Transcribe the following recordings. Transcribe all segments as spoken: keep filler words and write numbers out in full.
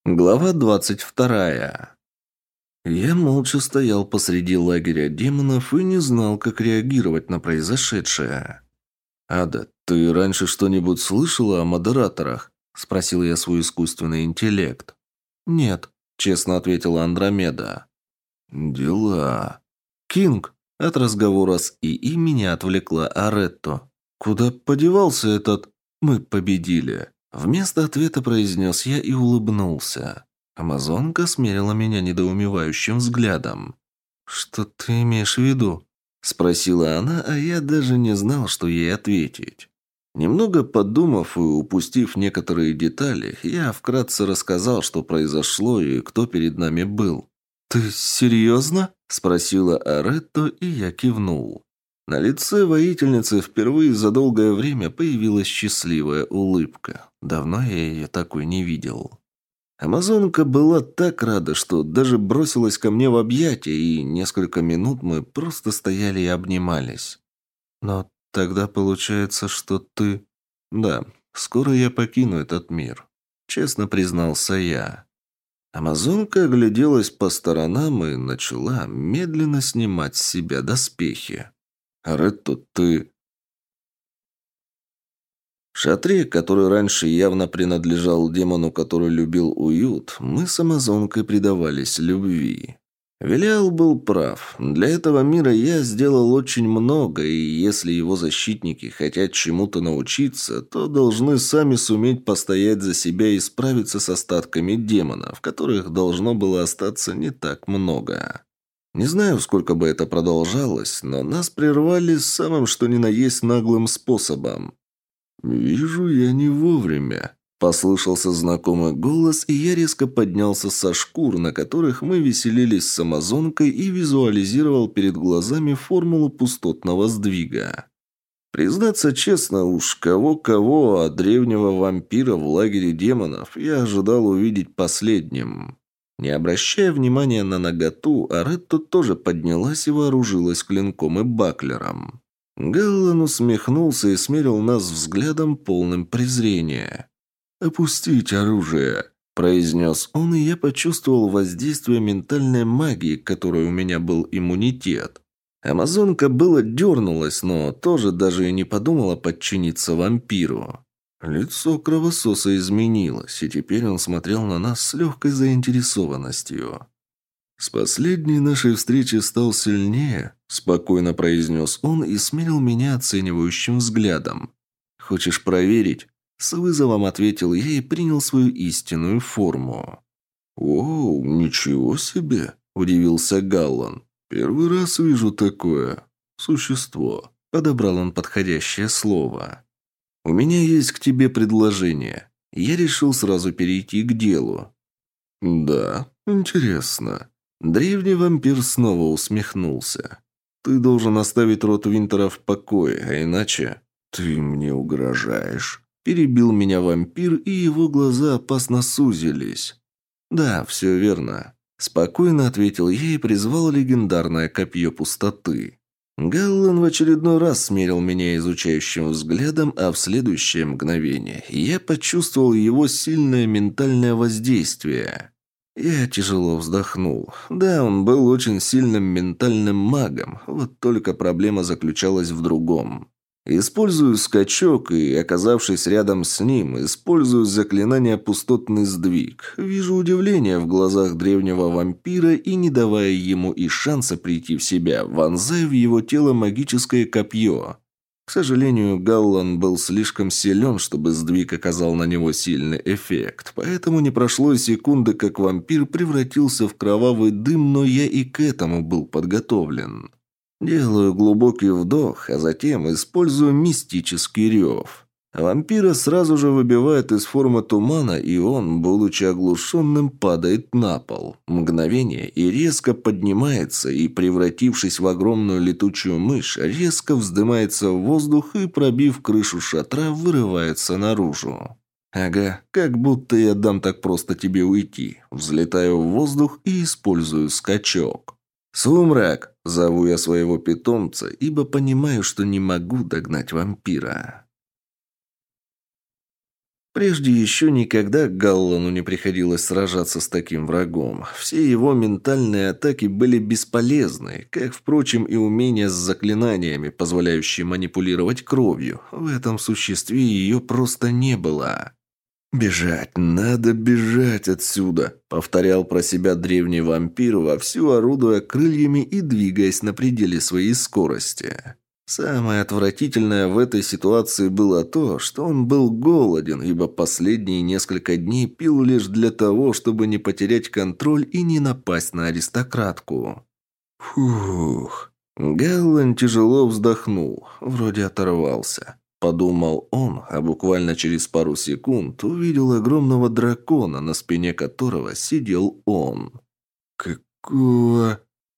Глава двадцать вторая. Я молча стоял посреди лагеря демонов и не знал, как реагировать на произошедшее. «Ада, ты раньше что-нибудь слышала о модераторах?» – спросил я свой искусственный интеллект. «Нет», – честно ответила Андромеда. «Дела». «Кинг!» – от разговора с ИИ меня отвлекла Аретто. «Куда подевался этот...» «Мы победили». Вместо ответа произнес я и улыбнулся. Амазонка смерила меня недоумевающим взглядом. «Что ты имеешь в виду?» – спросила она, а я даже не знал, что ей ответить. Немного подумав и упустив некоторые детали, я вкратце рассказал, что произошло и кто перед нами был. «Ты серьезно?» – спросила Аретто, и я кивнул. На лице воительницы впервые за долгое время появилась счастливая улыбка. Давно я ее такой не видел. Амазонка была так рада, что даже бросилась ко мне в объятия, и несколько минут мы просто стояли и обнимались. «Но тогда получается, что ты...» «Да, скоро я покину этот мир», — честно признался я. Амазонка огляделась по сторонам и начала медленно снимать с себя доспехи. «Ретто, ты...» В шатре, который раньше явно принадлежал демону, который любил уют, мы с амазонкой предавались любви. Велиал был прав. Для этого мира я сделал очень много, и если его защитники хотят чему-то научиться, то должны сами суметь постоять за себя и справиться с остатками демонов, которых должно было остаться не так много. Не знаю, сколько бы это продолжалось, но нас прервали самым что ни на есть наглым способом. «Вижу, я не вовремя», – послышался знакомый голос, и я резко поднялся со шкур, на которых мы веселились с амазонкой, и визуализировал перед глазами формулу пустотного сдвига. Признаться честно, уж кого-кого, а древнего вампира в лагере демонов я ожидал увидеть последним. Не обращая внимания на наготу, Аретто тоже поднялась и вооружилась клинком и баклером. Галлан усмехнулся и смерил нас взглядом, полным презрения. «Опустить оружие», – произнес он, и я почувствовал воздействие ментальной магии, к которой у меня был иммунитет. Амазонка было дернулась, но тоже даже и не подумала подчиниться вампиру. Лицо кровососа изменилось, и теперь он смотрел на нас с легкой заинтересованностью. «С последней нашей встречи стал сильнее», – спокойно произнес он и смерил меня оценивающим взглядом. «Хочешь проверить?» – с вызовом ответил я и принял свою истинную форму. «О, ничего себе!» – удивился Галлан. «Первый раз вижу такое существо», – подобрал он подходящее слово. «У меня есть к тебе предложение». Я решил сразу перейти к делу. «Да, интересно». Древний вампир снова усмехнулся. «Ты должен оставить род Винтера в покое, а иначе...» «Ты мне угрожаешь?» Перебил меня вампир, и его глаза опасно сузились. «Да, все верно». Спокойно ответил я и призвал легендарное копье пустоты. Галлан в очередной раз смерил меня изучающим взглядом, а в следующее мгновение я почувствовал его сильное ментальное воздействие. Я тяжело вздохнул. Да, он был очень сильным ментальным магом, вот только проблема заключалась в другом. Использую скачок и, оказавшись рядом с ним, использую заклинание «Пустотный сдвиг». Вижу удивление в глазах древнего вампира и, не давая ему и шанса прийти в себя, вонзаю в его тело магическое копье. К сожалению, Галлан был слишком силен, чтобы сдвиг оказал на него сильный эффект, поэтому не прошло и секунды, как вампир превратился в кровавый дым, но я и к этому был подготовлен. Делаю глубокий вдох, а затем использую мистический рев. Вампира сразу же выбивает из формы тумана, и он, будучи оглушенным, падает на пол. Мгновение и резко поднимается, и, превратившись в огромную летучую мышь, резко вздымается в воздух и, пробив крышу шатра, вырывается наружу. Ага, как будто я дам так просто тебе уйти. Взлетаю в воздух и использую скачок. «Сумрак!» – зову я своего питомца, ибо понимаю, что не могу догнать вампира. Прежде еще никогда Галлану не приходилось сражаться с таким врагом. Все его ментальные атаки были бесполезны, как, впрочем, и умения с заклинаниями, позволяющие манипулировать кровью. В этом существе ее просто не было. «Бежать, надо бежать отсюда», — повторял про себя древний вампир, вовсю орудуя крыльями и двигаясь на пределе своей скорости. Самое отвратительное в этой ситуации было то, что он был голоден, ибо последние несколько дней пил лишь для того, чтобы не потерять контроль и не напасть на аристократку. Фух. Галлан тяжело вздохнул, вроде оторвался. Подумал он, а буквально через пару секунд увидел огромного дракона, на спине которого сидел он. «Какого...»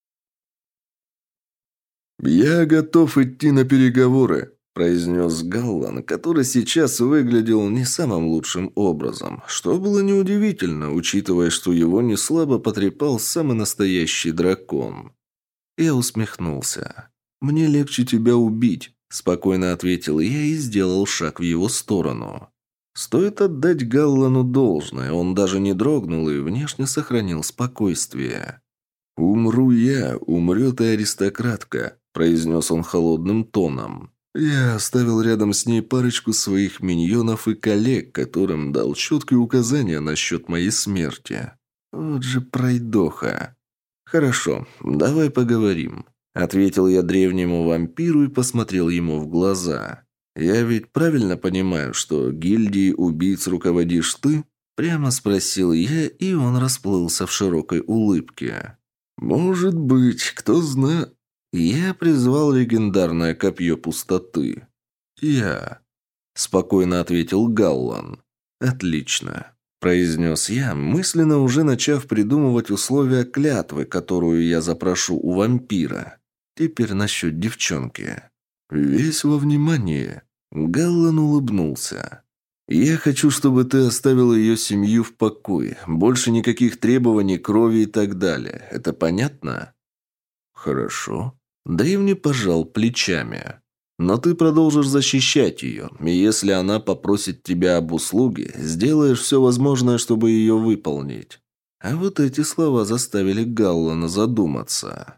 «Я готов идти на переговоры», – произнес Галлан, который сейчас выглядел не самым лучшим образом, что было неудивительно, учитывая, что его неслабо потрепал самый настоящий дракон. Я усмехнулся. «Мне легче тебя убить», – спокойно ответил я и сделал шаг в его сторону. Стоит отдать Галлану должное, он даже не дрогнул и внешне сохранил спокойствие. «Умру я, умрет и аристократка», – произнес он холодным тоном. «Я оставил рядом с ней парочку своих миньонов и коллег, которым дал четкие указания насчет моей смерти. Вот же пройдоха». «Хорошо, давай поговорим», – ответил я древнему вампиру и посмотрел ему в глаза. «Я ведь правильно понимаю, что гильдией убийц руководишь ты?» – прямо спросил я, и он расплылся в широкой улыбке. «Может быть, кто знает...» Я призвал легендарное копье пустоты. «Я...» – спокойно ответил Галлан. «Отлично», – произнес я, мысленно уже начав придумывать условия клятвы, которую я запрошу у вампира. Теперь насчет девчонки. «Весь во внимание». Галлан улыбнулся. «Я хочу, чтобы ты оставил ее семью в покое. Больше никаких требований, крови и так далее. Это понятно?» «Хорошо». Древний пожал плечами. «Но ты продолжишь защищать ее, и если она попросит тебя об услуге, сделаешь все возможное, чтобы ее выполнить». А вот эти слова заставили Галлана задуматься.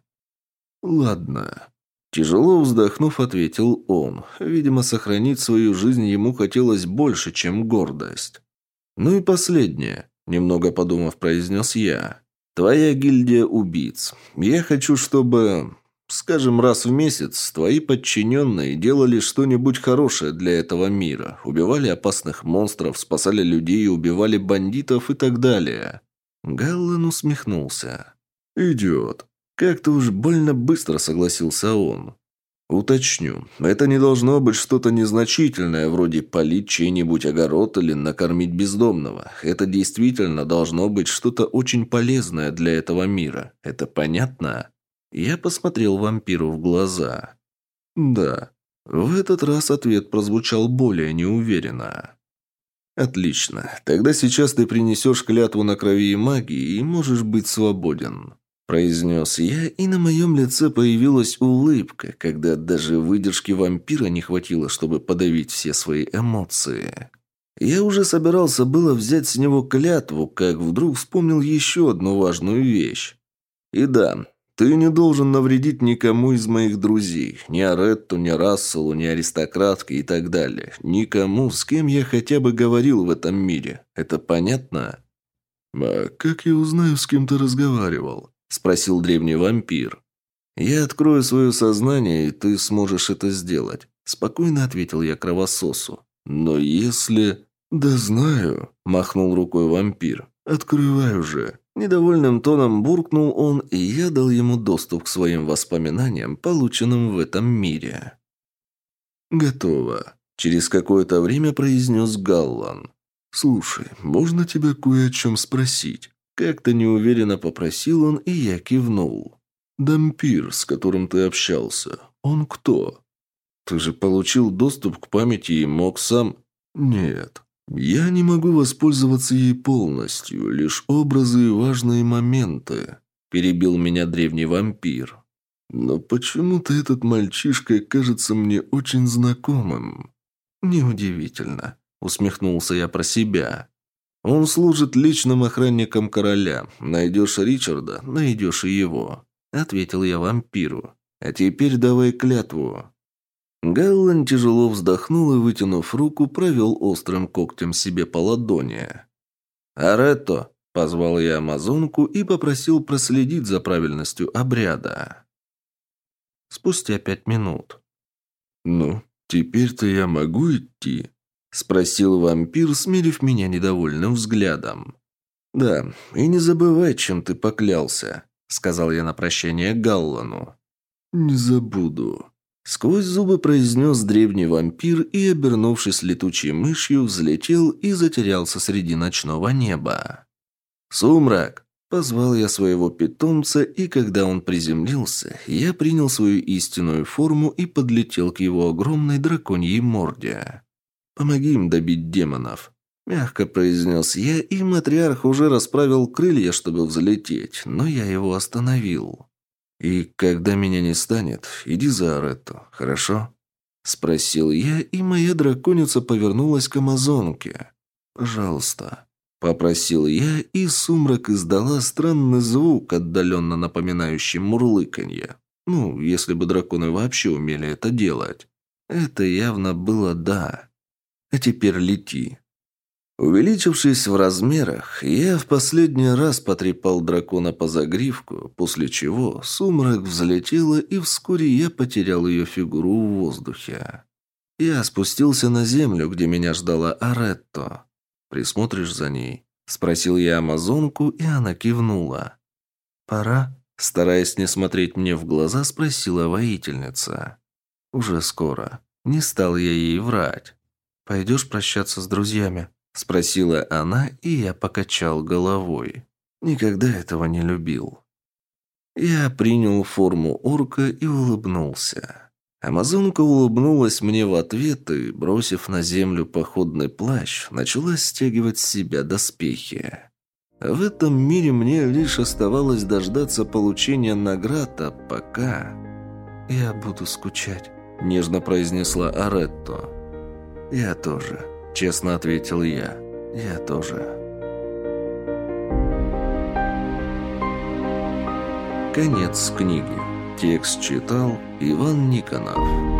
«Ладно». Тяжело вздохнув, ответил он. Видимо, сохранить свою жизнь ему хотелось больше, чем гордость. «Ну и последнее», – немного подумав, произнес я. «Твоя гильдия убийц. Я хочу, чтобы, скажем, раз в месяц твои подчиненные делали что-нибудь хорошее для этого мира. Убивали опасных монстров, спасали людей, убивали бандитов и так далее». Галлан усмехнулся. «Идет». Как-то уж больно быстро согласился он. «Уточню, это не должно быть что-то незначительное, вроде полить чей-нибудь огород или накормить бездомного. Это действительно должно быть что-то очень полезное для этого мира. Это понятно?» Я посмотрел вампиру в глаза. «Да». В этот раз ответ прозвучал более неуверенно. «Отлично. Тогда сейчас ты принесешь клятву на крови и магии и можешь быть свободен», – произнес я, и на моем лице появилась улыбка, когда даже выдержки вампира не хватило, чтобы подавить все свои эмоции. Я уже собирался было взять с него клятву, как вдруг вспомнил еще одну важную вещь. «И да, ты не должен навредить никому из моих друзей, ни Аретту, ни Расселу, ни аристократке и так далее. Никому, с кем я хотя бы говорил в этом мире. Это понятно?» «А как я узнаю, с кем ты разговаривал?» – спросил древний вампир. «Я открою свое сознание, и ты сможешь это сделать», – спокойно ответил я кровососу. «Но если...» «Да знаю», – махнул рукой вампир. «Открывай уже». Недовольным тоном буркнул он, и я дал ему доступ к своим воспоминаниям, полученным в этом мире. «Готово», – через какое-то время произнес Галлан. «Слушай, можно тебя кое о чем спросить?» Как-то неуверенно попросил он, и я кивнул. «Дампир, с которым ты общался, он кто?» «Ты же получил доступ к памяти и мог сам...» «Нет, я не могу воспользоваться ей полностью, лишь образы и важные моменты», – перебил меня древний вампир. «Но почему-то этот мальчишка кажется мне очень знакомым». «Неудивительно. – усмехнулся я про себя. «Он служит личным охранником короля. Найдешь Ричарда, найдешь и его», – ответил я вампиру. «А теперь давай клятву». Галлан тяжело вздохнул и, вытянув руку, провел острым когтем себе по ладони. «Аретто!» – позвал я амазонку и попросил проследить за правильностью обряда. Спустя пять минут. «Ну, теперь-то я могу идти?» – спросил вампир, смерив меня недовольным взглядом. «Да, и не забывай, чем ты поклялся», – сказал я на прощание Галлану. «Не забуду», – сквозь зубы произнес древний вампир и, обернувшись летучей мышью, взлетел и затерялся среди ночного неба. «Сумрак!» – позвал я своего питомца, и когда он приземлился, я принял свою истинную форму и подлетел к его огромной драконьей морде. «Помоги им добить демонов», – мягко произнес я, и матриарх уже расправил крылья, чтобы взлететь, но я его остановил. «И когда меня не станет, иди за Аретту, хорошо?» – спросил я, и моя драконица повернулась к амазонке. «Пожалуйста», – попросил я, и сумрак издала странный звук, отдаленно напоминающий мурлыканье. Ну, если бы драконы вообще умели это делать. Это явно было «да». А теперь лети. Увеличившись в размерах, я в последний раз потрепал дракона по загривку, после чего сумрак взлетела, и вскоре я потерял ее фигуру в воздухе. Я спустился на землю, где меня ждала Аретто. «Присмотришь за ней?» – спросил я амазонку, и она кивнула. «Пора?» – стараясь не смотреть мне в глаза, спросила воительница. «Уже скоро». Не стал я ей врать. «Пойдешь прощаться с друзьями?» – спросила она, и я покачал головой. Никогда этого не любил. Я принял форму орка и улыбнулся. Амазонка улыбнулась мне в ответ и, бросив на землю походный плащ, начала стягивать с себя доспехи. В этом мире мне лишь оставалось дождаться получения наград, а пока... «Я буду скучать», – нежно произнесла Аретто. «Я тоже», – честно ответил я. «Я тоже». Конец книги. Текст читал Иван Никонов.